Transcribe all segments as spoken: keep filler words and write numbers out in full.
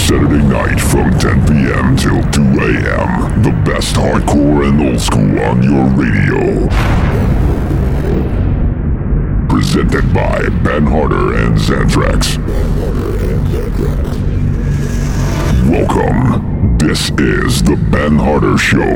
Saturday night from ten p.m. till two a.m. The best hardcore and old school on your radio. Presented by Ben Harder and Xantrax. Welcome. This is the Ben Harder Show.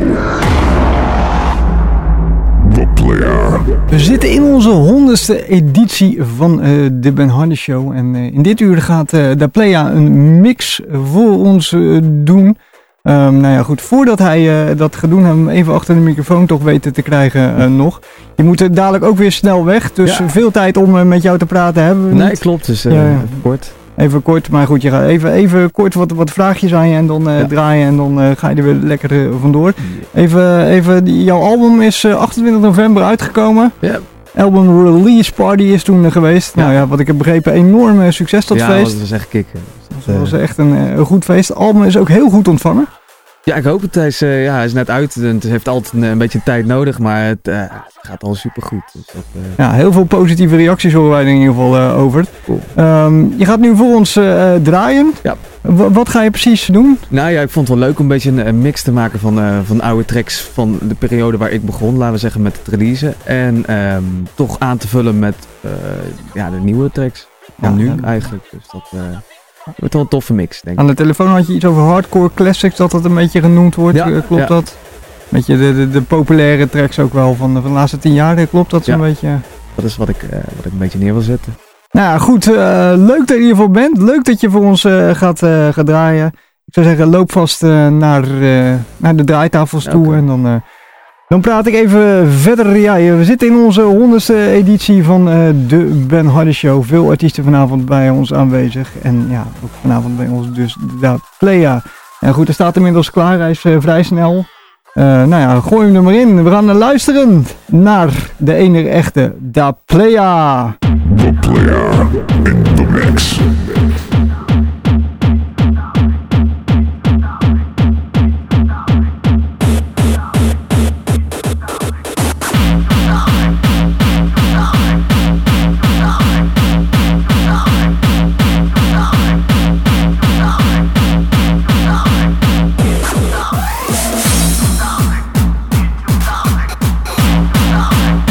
The Player. We zitten in onze honderdste editie van uh, de Ben Harder Show. En uh, in dit uur gaat uh, de Player een mix voor ons uh, doen. Um, nou ja, goed. Voordat hij uh, dat gaat doen, hebben we hem even achter de microfoon toch weten te krijgen uh, nog. Je moet uh, dadelijk ook weer snel weg. Dus ja. veel tijd om uh, met jou te praten hebben we Nee, niet. klopt. Dus uh, ja, ja. even kort. Even kort, maar goed, je gaat even, even kort wat, wat vraagjes aan je en dan uh, ja. draaien en dan uh, ga je er weer lekker uh, vandoor. Even, even, jouw album is uh, achtentwintig november uitgekomen. Ja. Album release party is toen uh, geweest. Ja. Nou ja, wat ik heb begrepen, enorm uh, succes dat ja, feest. Ja, dat was echt kicken. Dus dat uh, was echt een, een goed feest. Het album is ook heel goed ontvangen. Ja, ik hoop het. Hij is, uh, ja, hij is net uit. Het heeft altijd een, een beetje tijd nodig, maar het, uh, het gaat al super goed. Dus dat, uh... Ja, heel veel positieve reacties horen wij er in ieder geval uh, over. Cool. Um, je gaat nu voor ons uh, draaien. Ja. W- wat ga je precies doen? Nou ja, ik vond het wel leuk om een beetje een, een mix te maken van, uh, van oude tracks van de periode waar ik begon, laten we zeggen, met het releasen. En um, toch aan te vullen met uh, ja, de nieuwe tracks van ja, nu ja. eigenlijk. Dus dat... Uh, Het wordt wel een toffe mix, denk ik. Aan de telefoon had je iets over hardcore classics, dat dat een beetje genoemd wordt. Ja, klopt ja. dat? Beetje de, de, de populaire tracks ook wel van de, van de laatste tien jaar, klopt dat zo'n ja. beetje? Dat is wat ik, uh, wat ik een beetje neer wil zetten. Nou goed, uh, leuk dat je in ieder geval bent. Leuk dat je voor ons uh, gaat, uh, gaat draaien. Ik zou zeggen, loop vast uh, naar, uh, naar de draaitafels toe okay. en dan... Uh, Dan praat ik even verder. Ja, we zitten in onze honderdste editie van uh, de Ben Harder Show. Veel artiesten vanavond bij ons aanwezig. En ja, ook vanavond bij ons dus de Playa. En goed, er staat inmiddels klaar. Hij is uh, vrij snel. Uh, nou ja, gooi hem er maar in. We gaan uh, luisteren naar de enige echte Da Playa. The Player in the mix.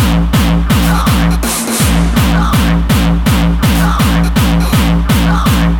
Behind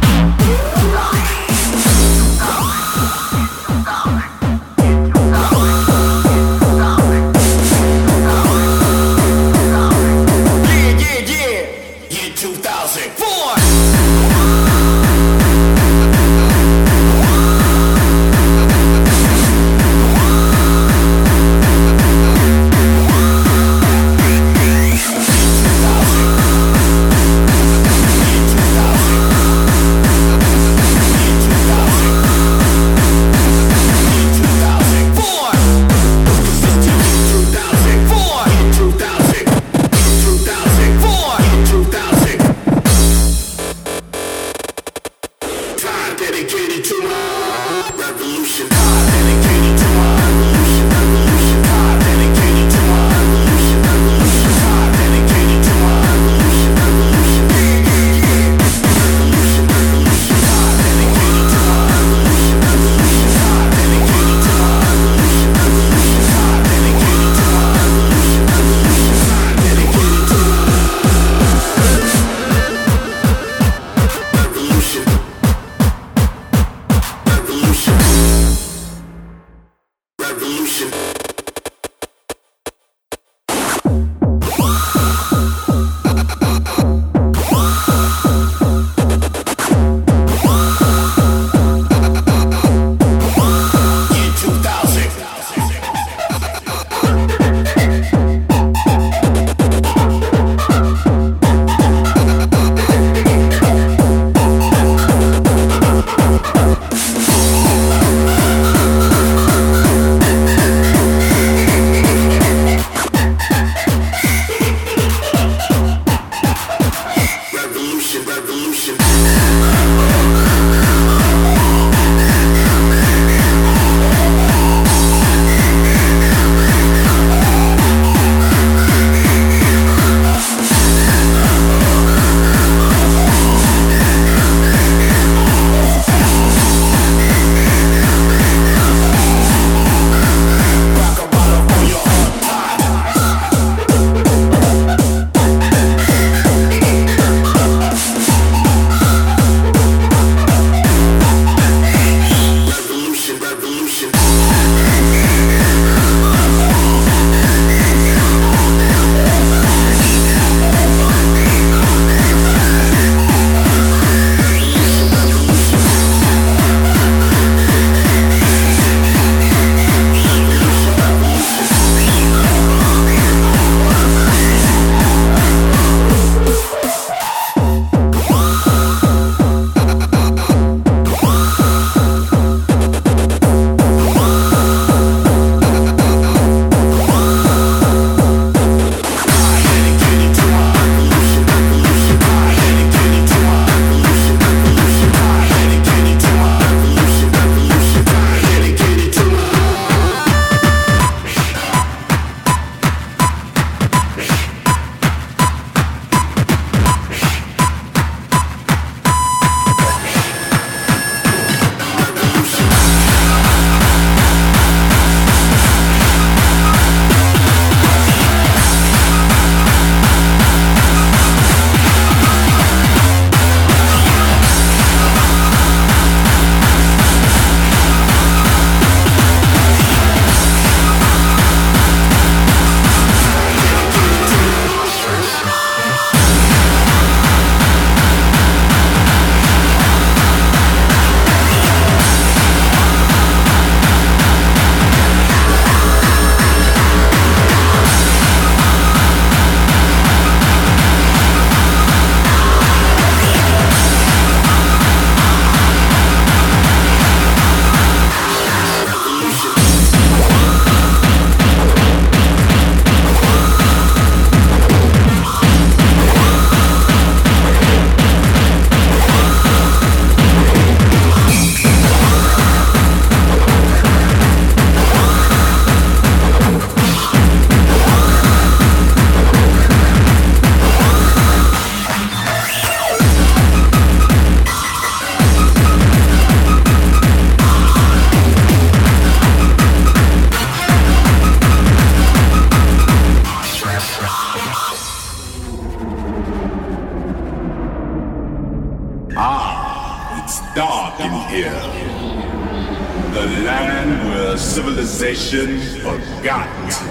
dark in here. The land where civilization forgot.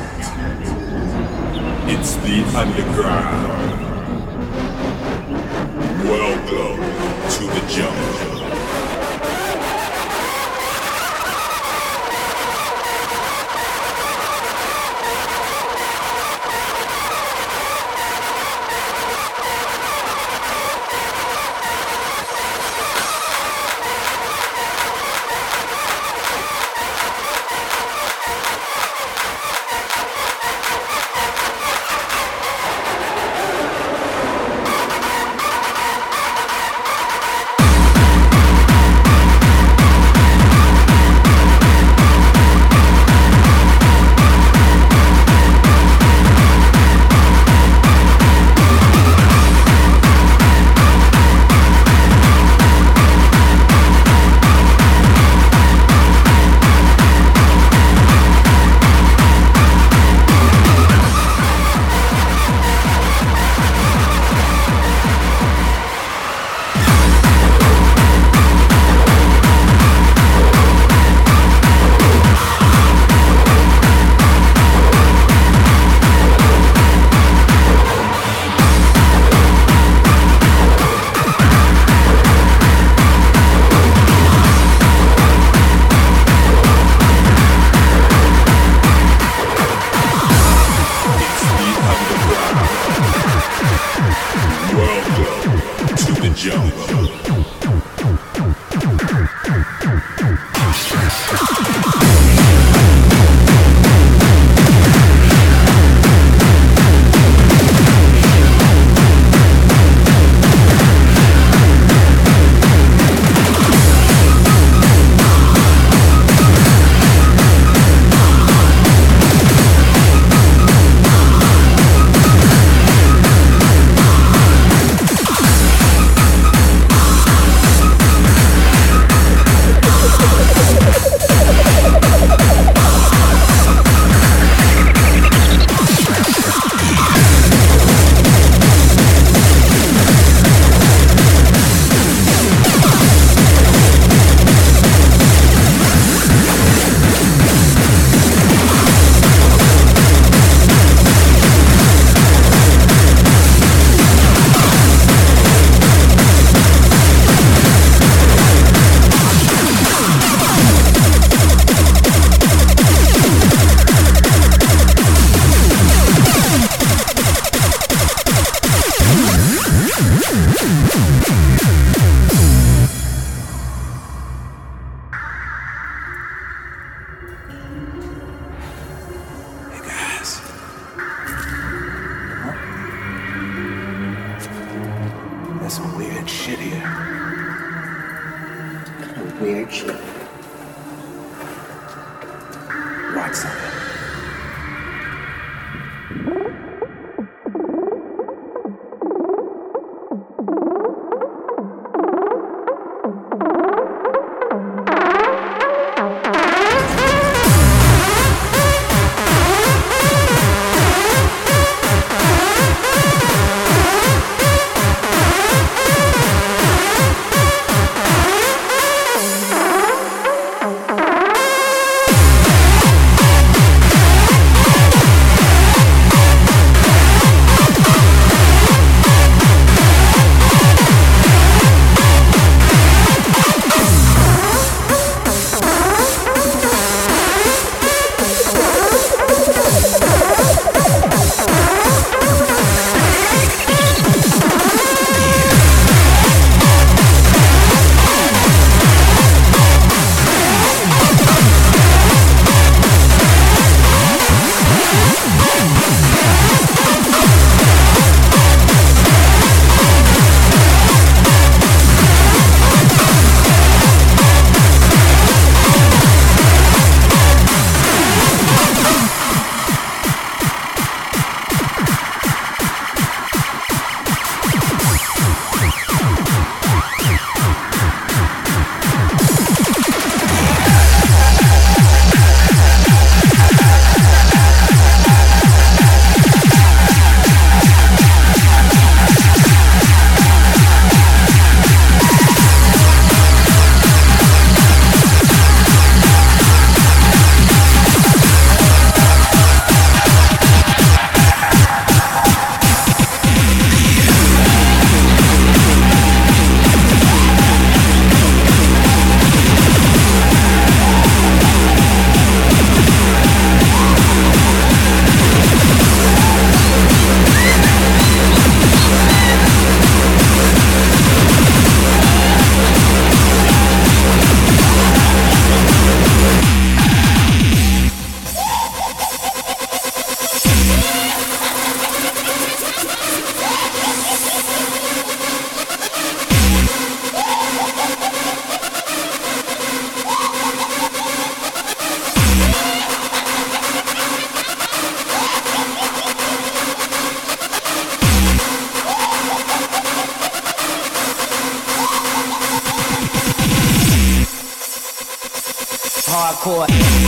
It's the underground. Welcome to the jungle. hardcore.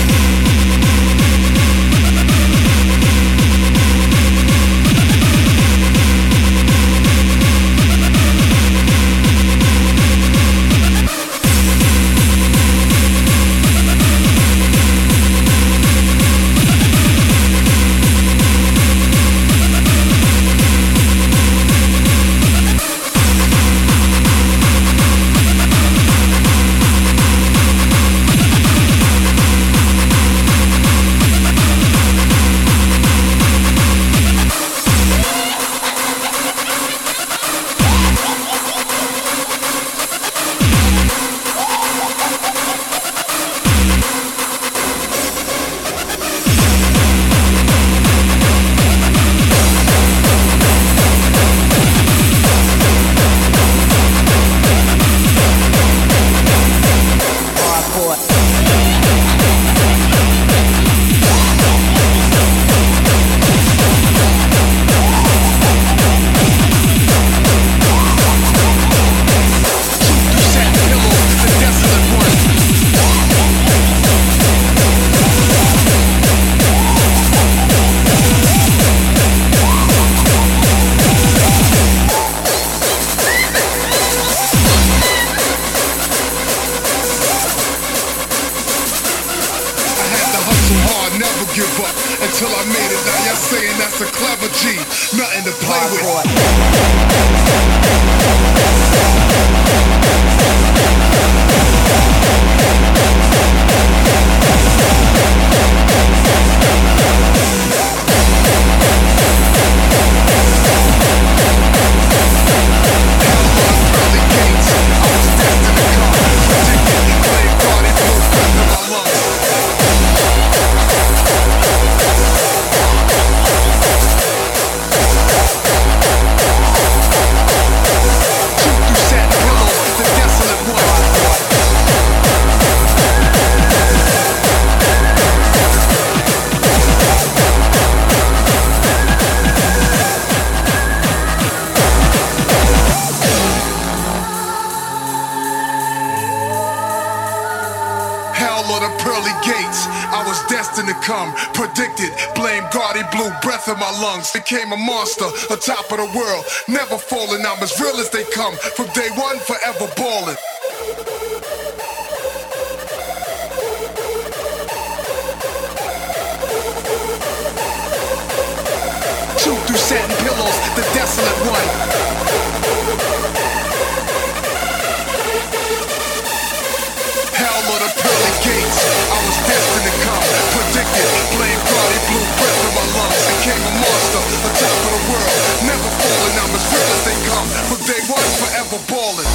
Became a monster, on top of the world, never falling. I'm as real as they come, from day one, forever ballin'. Shoot through satin pillows, the desolate one. Hell or the pearly gates, I was destined to come, predicted, blame Cardi, blew breath in my lungs, became a monster, on top of the world, never falling. I'm as real as they come, from day one, forever ballin'.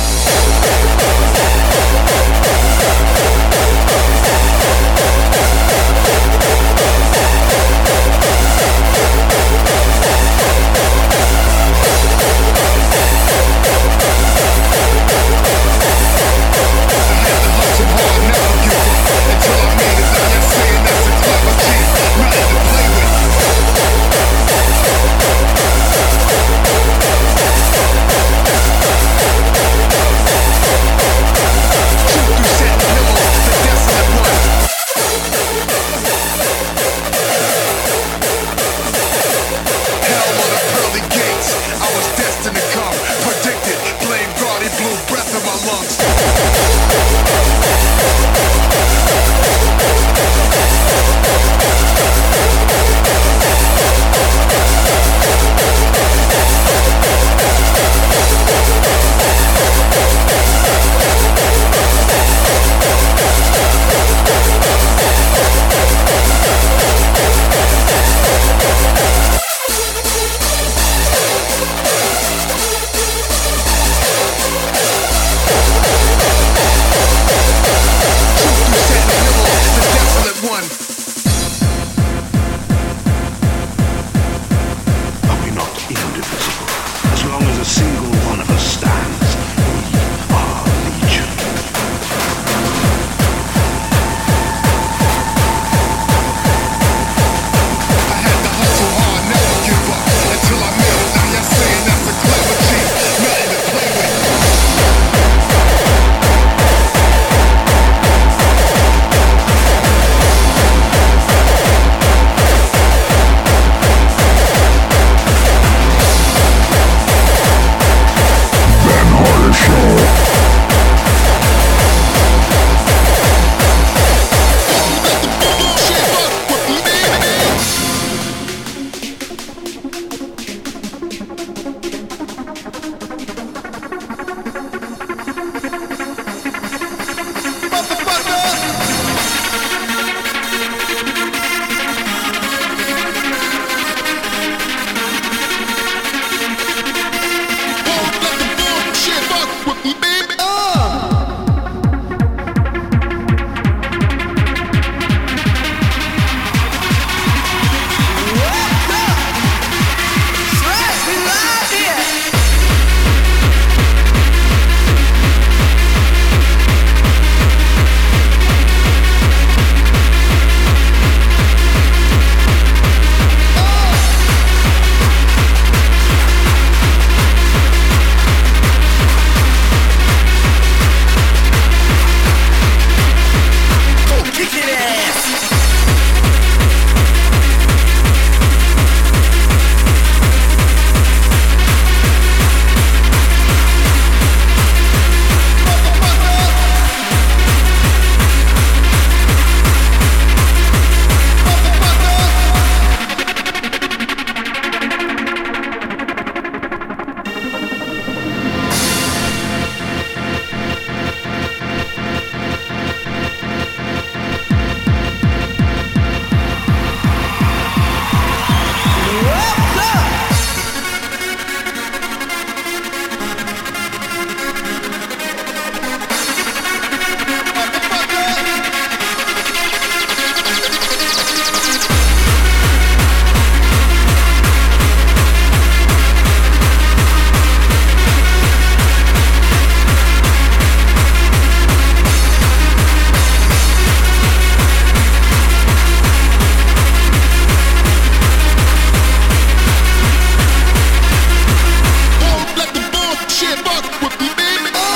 shit, fuck with me, baby. Oh.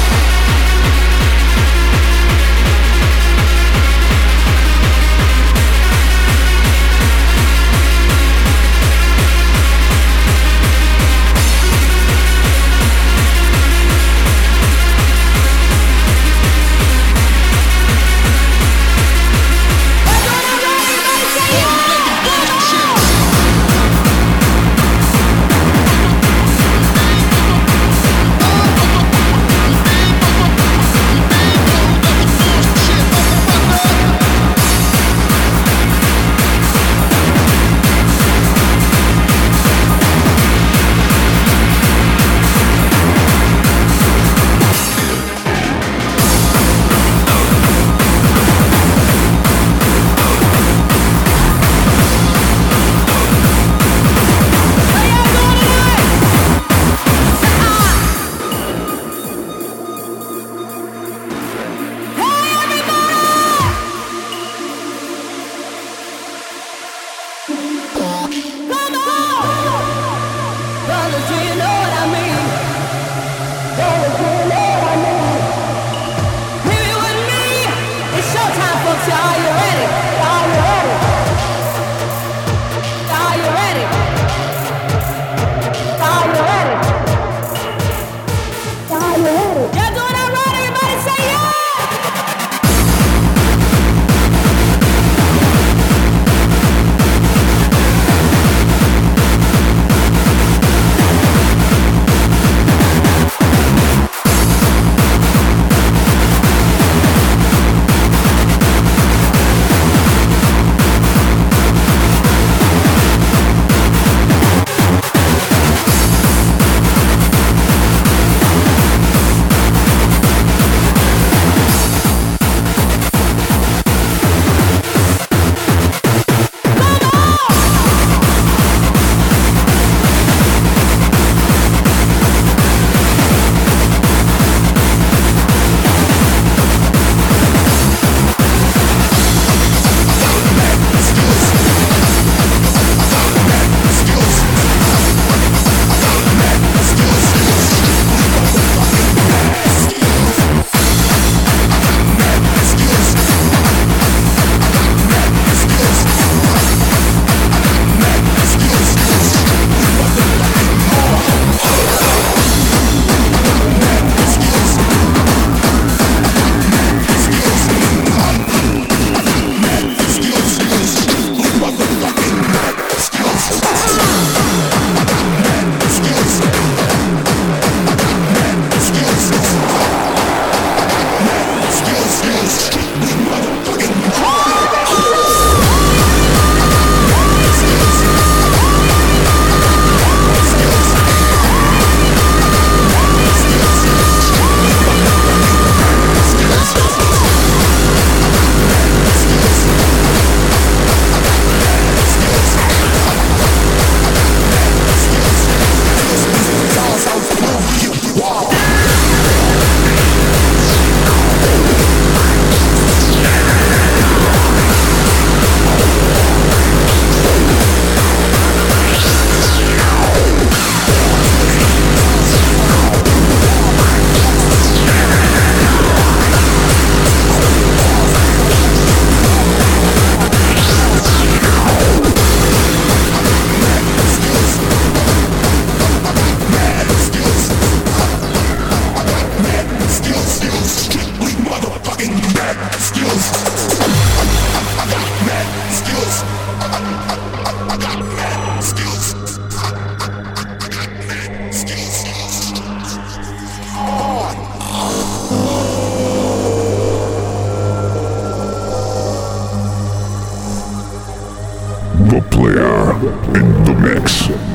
The player in the mix. Now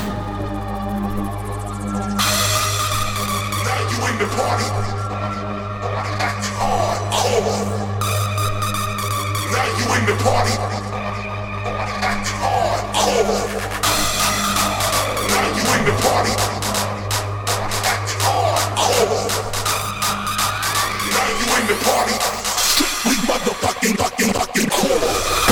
you in the party. Act hardcore. Now you in the party. Act hardcore. Now you in the party. Act hardcore. Now you in the party. Strictly motherfucking fucking fucking core.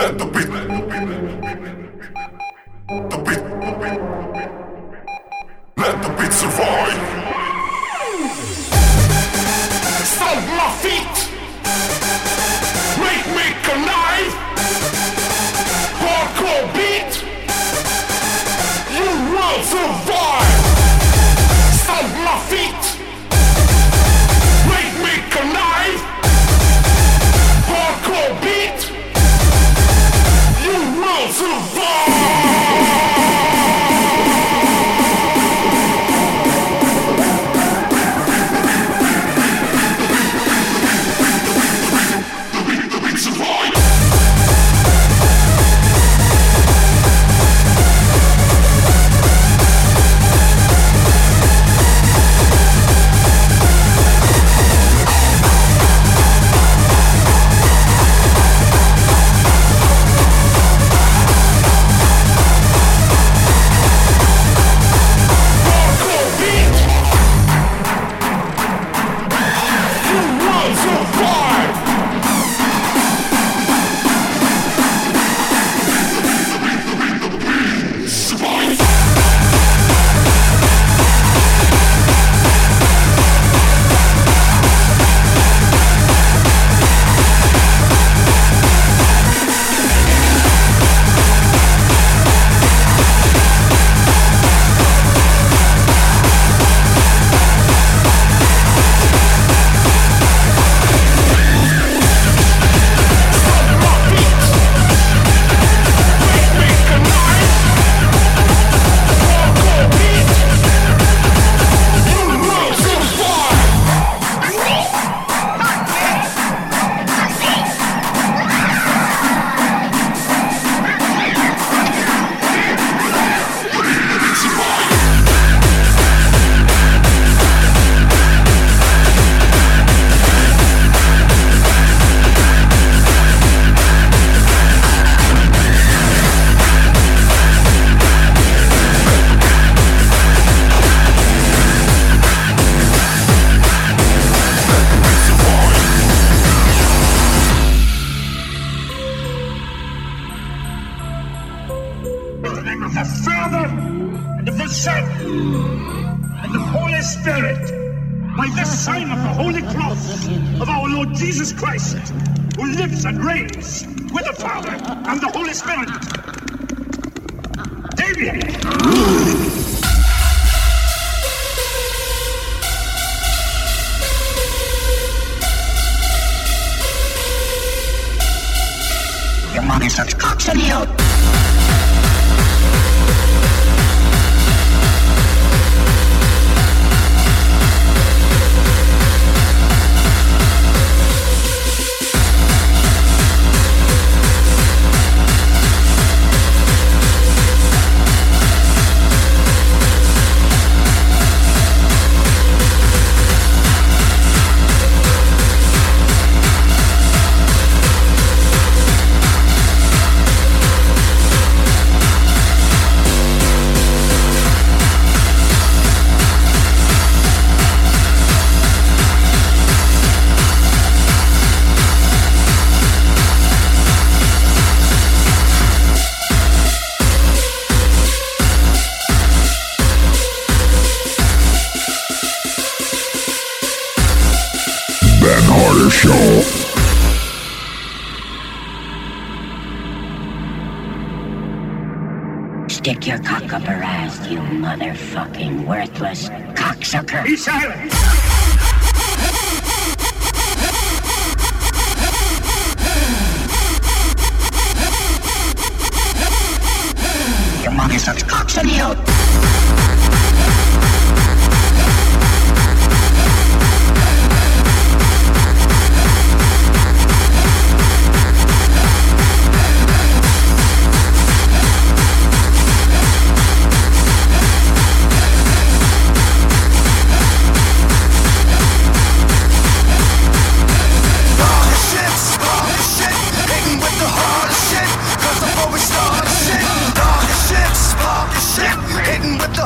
Let the beat, the beat, let the beat survive. Stomp my feet, make me alive. Hardcore beat, you will survive. Stomp my feet, make me alive. Hardcore beat, you will survive. Stick your cock up her ass, you motherfucking worthless cocksucker. Be silent! Your mother sucks cocks in you! With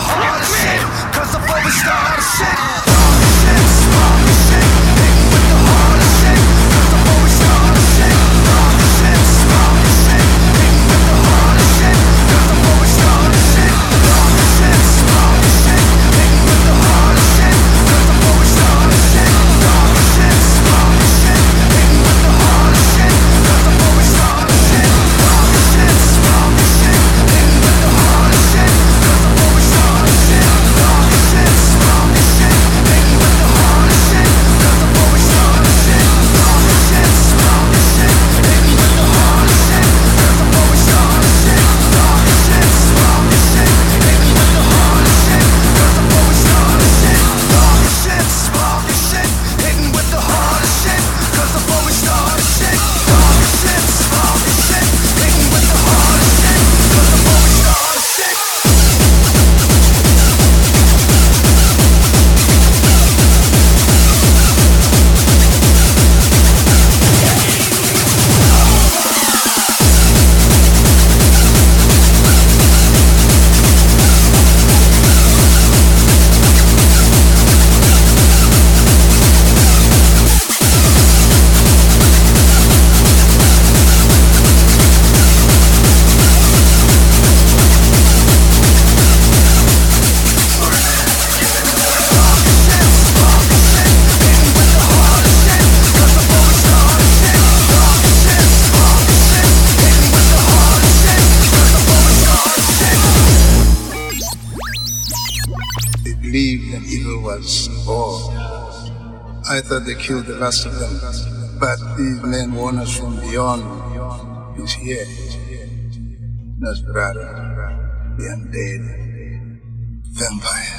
was all. I thought they killed the last of them, but these men warn us from beyond. He's here. Nosferatu, the undead vampire.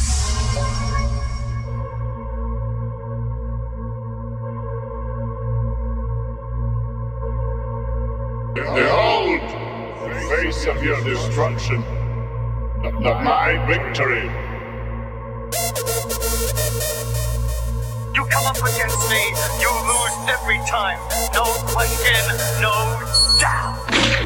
Behold, the face of your destruction, of my victory. You come up against me, you lose every time. No question, no doubt.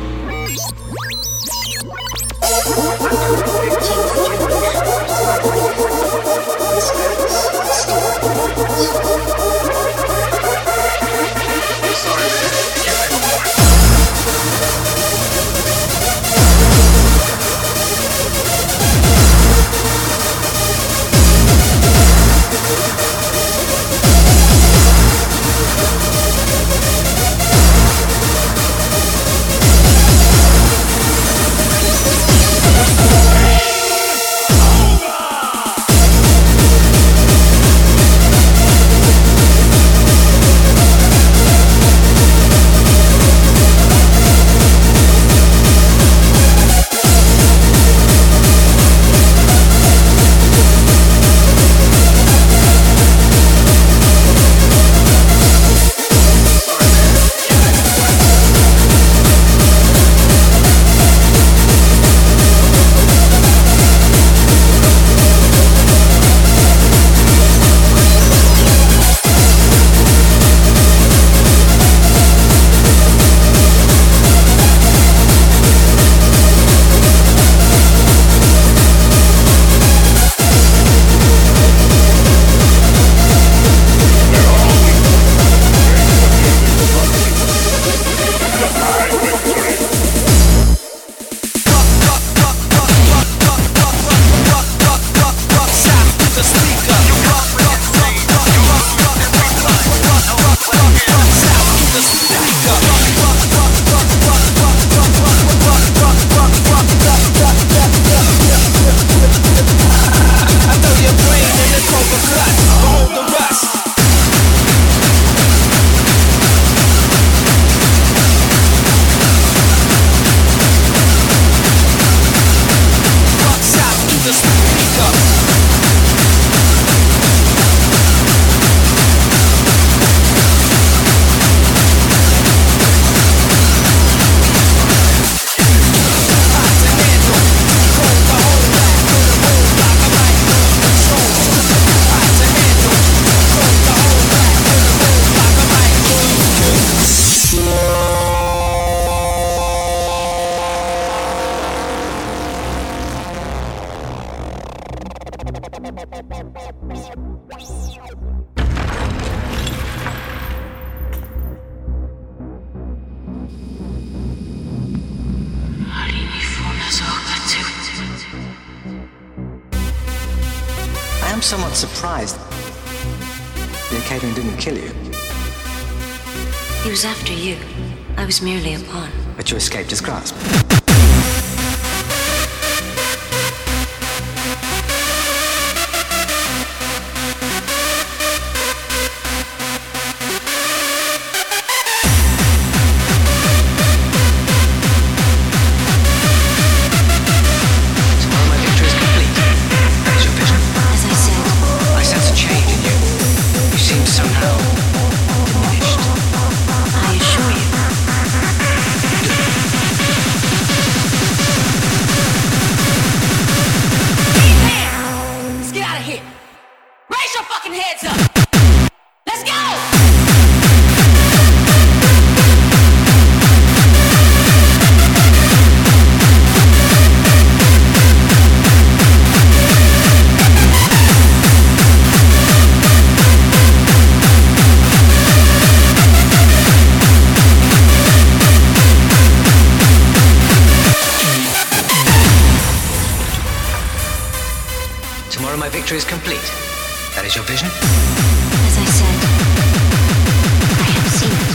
I am somewhat surprised the Akkadian didn't kill you. He was after you. I was merely a pawn. But you escaped his grasp. Is complete. That is your vision? As I said, I have seen it.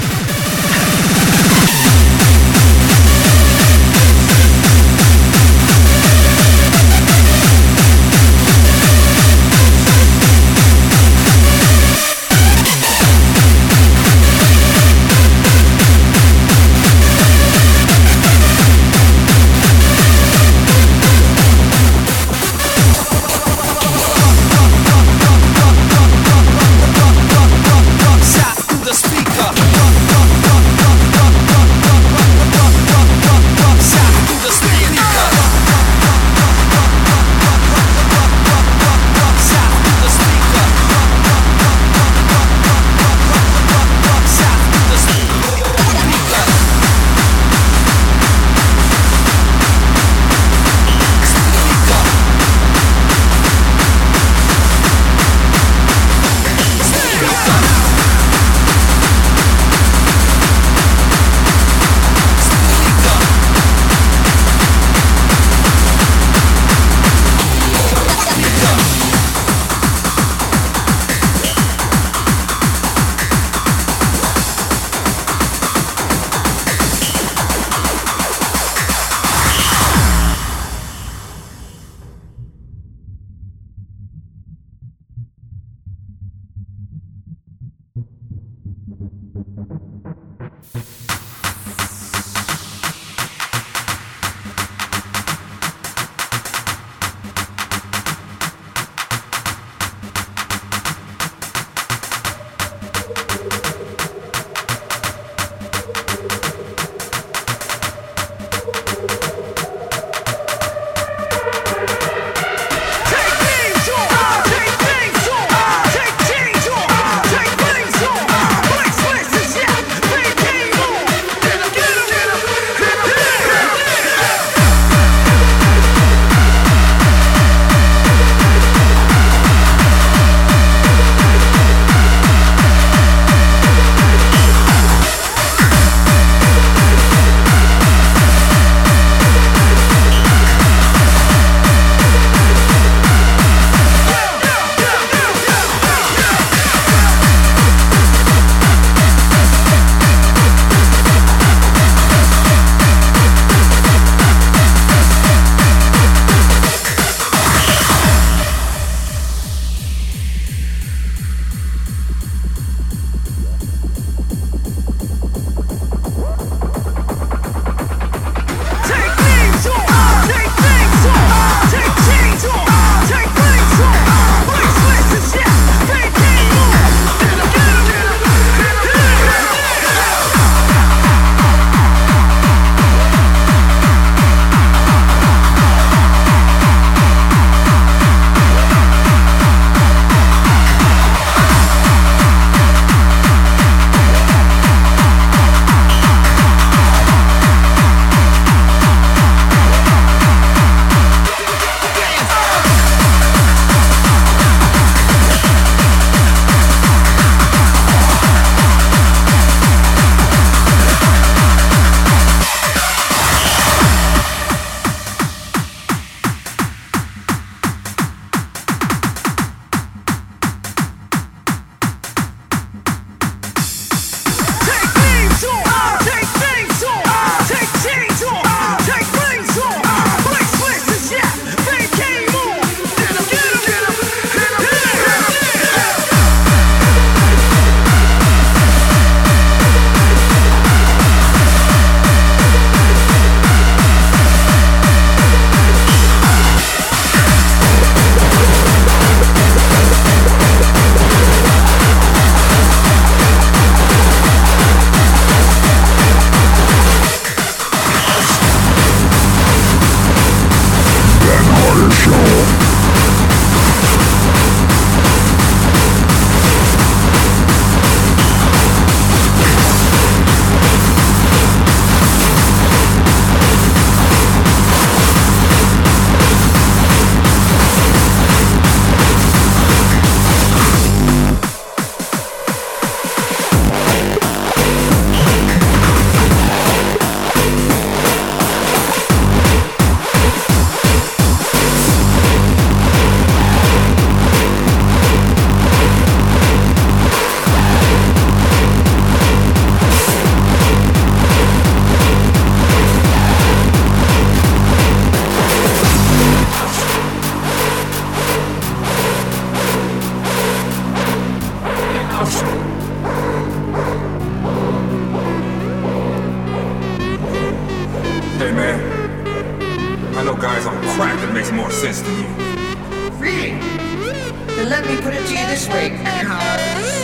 guys on crack that makes more sense to you. Really? Then let me put it to you this way, cuz.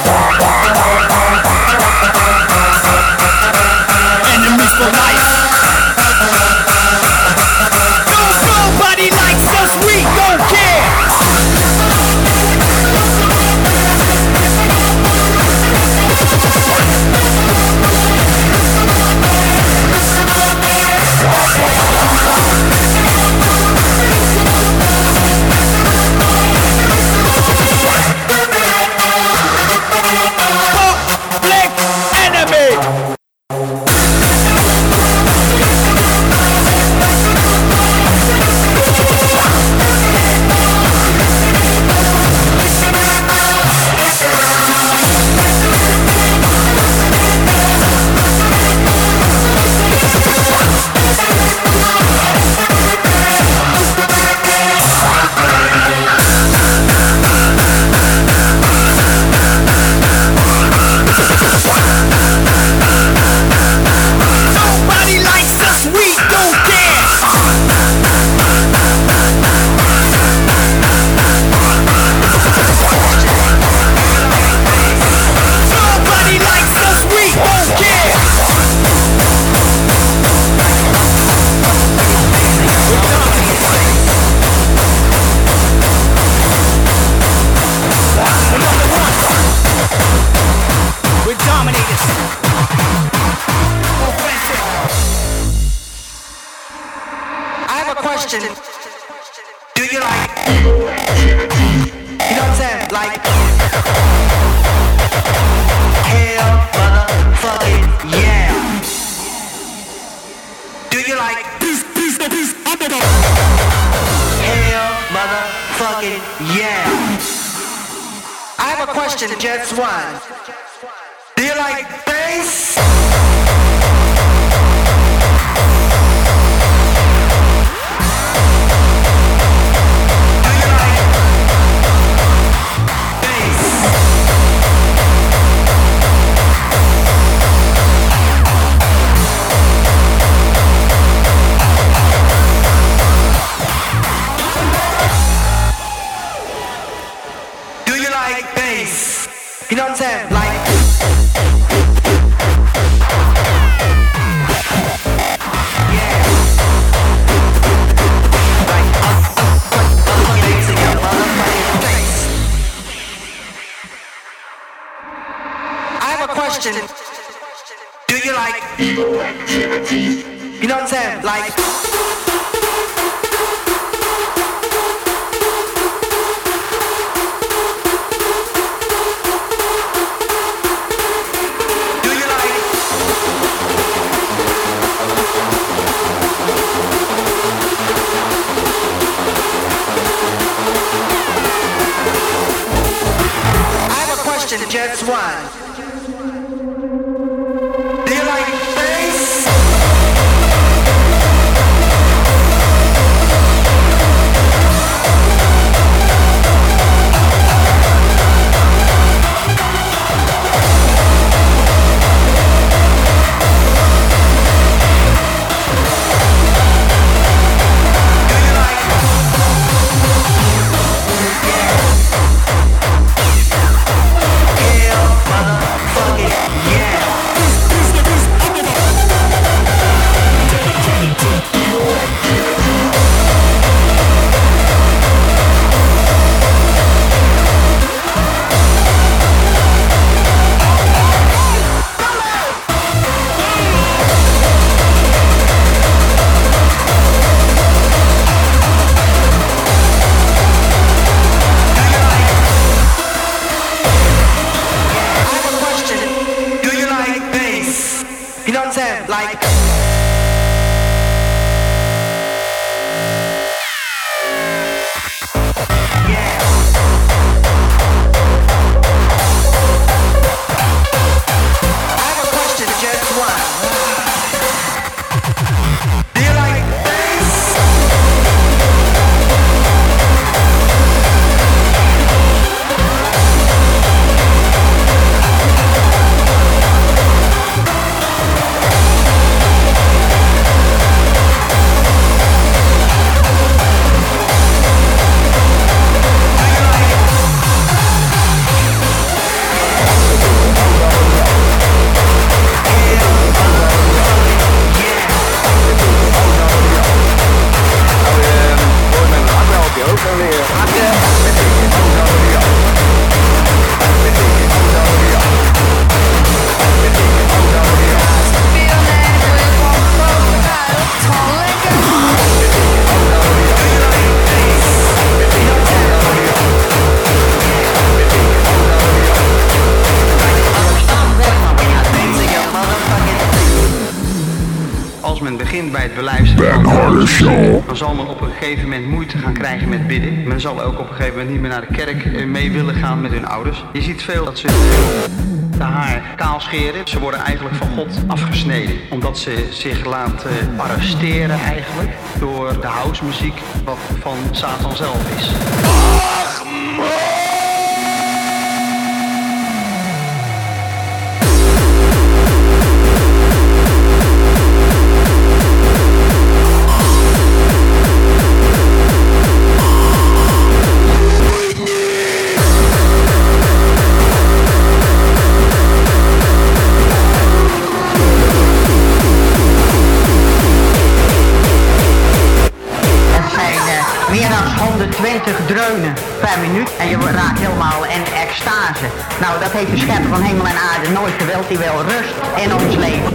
Enemies for life. Nobody likes us, we don't care. Public enemy. Nobody likes us, we don't care. Nobody likes us, we don't care. We're dominators. I have a question. Do you like? You know what I'm saying? Like, hell, motherfucking yeah. Do you like? Hell, motherfucking yeah. I have a question, just one. Do you like bass? Do you like bass? You know what I'm saying? Like, yeah. Like, uh, uh, motherfucking bass in your motherfucking face. I have a question. Do you like? You know what I'm saying? Like. Just one. Do you like bass? begint bij het beluisteren Ben Harder Show. Dan zal men op een gegeven moment moeite gaan krijgen met bidden. Men zal ook op een gegeven moment niet meer naar de kerk mee willen gaan met hun ouders. Je ziet veel dat ze de haar kaal scheren. Ze worden eigenlijk van God afgesneden. Omdat ze zich laten arresteren eigenlijk door de housemuziek wat van Satan zelf is. Meer dan honderdtwintig dreunen per minuut en je raakt helemaal in extase. Nou, dat heeft de schepper van hemel en aarde nooit gewild. Die wil rust in ons leven.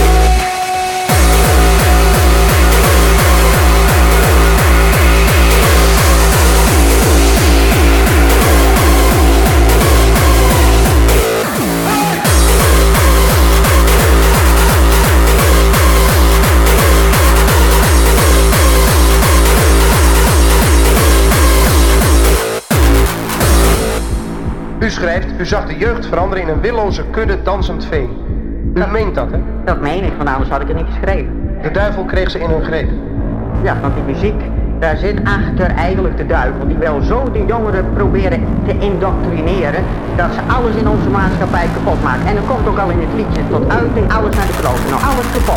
U schrijft, u zag de jeugd veranderen in een willoze kudde dansend vee. U meent dat, hè? Dat meen ik, want anders had ik het niet geschreven. De duivel kreeg ze in hun greep. Ja, want die muziek, daar zit achter eigenlijk de duivel. Die wil zo de jongeren proberen te indoctrineren, dat ze alles in onze maatschappij kapot maken. En dat komt ook al in het liedje tot uiting, alles naar de kloot. Nou, alles kapot.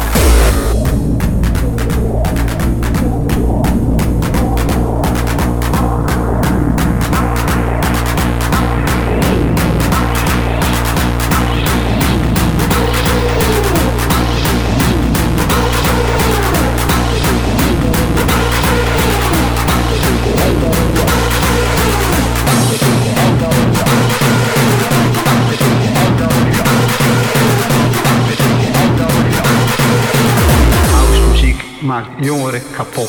Maakt jongeren kapot.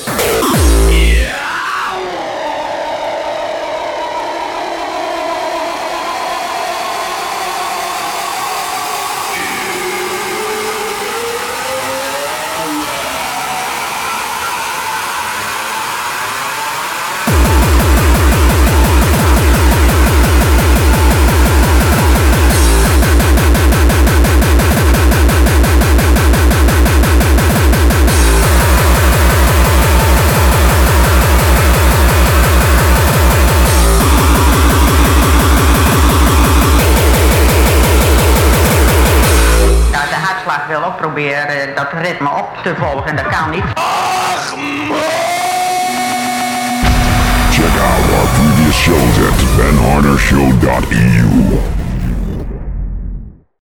Wil ook proberen dat ritme op te volgen, dat kan niet. Check out our previous shows at ben harder show dot e u.